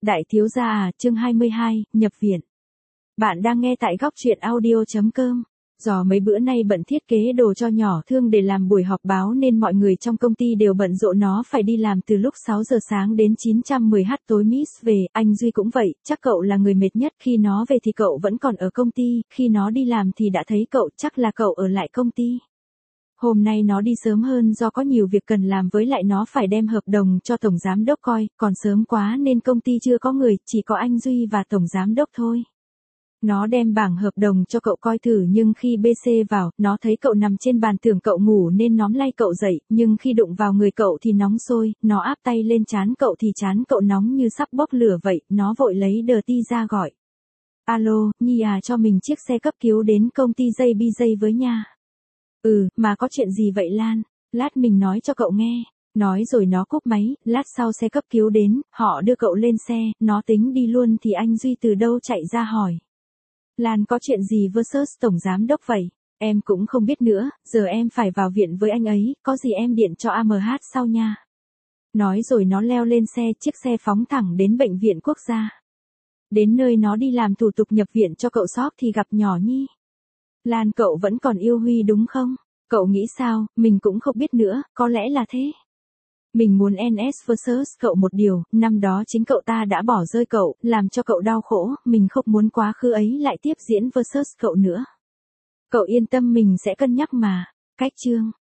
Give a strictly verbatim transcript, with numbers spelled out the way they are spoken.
Đại thiếu gia à, chương hai mươi hai, nhập viện. Bạn đang nghe tại góc truyện audio chấm com. Do mấy bữa nay bận thiết kế đồ cho nhỏ thương để làm buổi họp báo nên mọi người trong công ty đều bận rộn, nó phải đi làm từ lúc sáu giờ sáng đến chín trăm mười h tối Miss về, anh Duy cũng vậy, chắc cậu là người mệt nhất, khi nó về thì cậu vẫn còn ở công ty, khi nó đi làm thì đã thấy cậu, chắc là cậu ở lại công ty. Hôm nay nó đi sớm hơn do có nhiều việc cần làm, với lại nó phải đem hợp đồng cho tổng giám đốc coi, còn sớm quá nên công ty chưa có người, chỉ có anh Duy và tổng giám đốc thôi. Nó đem bảng hợp đồng cho cậu coi thử, nhưng khi bê xê vào, nó thấy cậu nằm trên bàn, tưởng cậu ngủ nên nó lay cậu dậy, nhưng khi đụng vào người cậu thì nóng sôi, nó áp tay lên trán cậu thì trán cậu nóng như sắp bốc lửa vậy, nó vội lấy đờ ti ra gọi. Alo, Nhi à, cho mình chiếc xe cấp cứu đến công ty gi bê gi với nha. Ừ, mà có chuyện gì vậy Lan? Lát mình nói cho cậu nghe. Nói rồi nó cúp máy, lát sau xe cấp cứu đến, họ đưa cậu lên xe, nó tính đi luôn thì anh Duy từ đâu chạy ra hỏi. Lan, có chuyện gì versus tổng giám đốc vậy? Em cũng không biết nữa, giờ em phải vào viện với anh ấy, có gì em điện cho a em hát sau nha. Nói rồi nó leo lên xe, chiếc xe phóng thẳng đến bệnh viện quốc gia. Đến nơi nó đi làm thủ tục nhập viện cho cậu Sóc thì gặp nhỏ Nhi. Lan, cậu vẫn còn yêu Huy đúng không? Cậu nghĩ sao? Mình cũng không biết nữa, có lẽ là thế. Mình muốn en ét versus cậu một điều, năm đó chính cậu ta đã bỏ rơi cậu, làm cho cậu đau khổ, mình không muốn quá khứ ấy lại tiếp diễn versus cậu nữa. Cậu yên tâm, mình sẽ cân nhắc mà. Cách chương.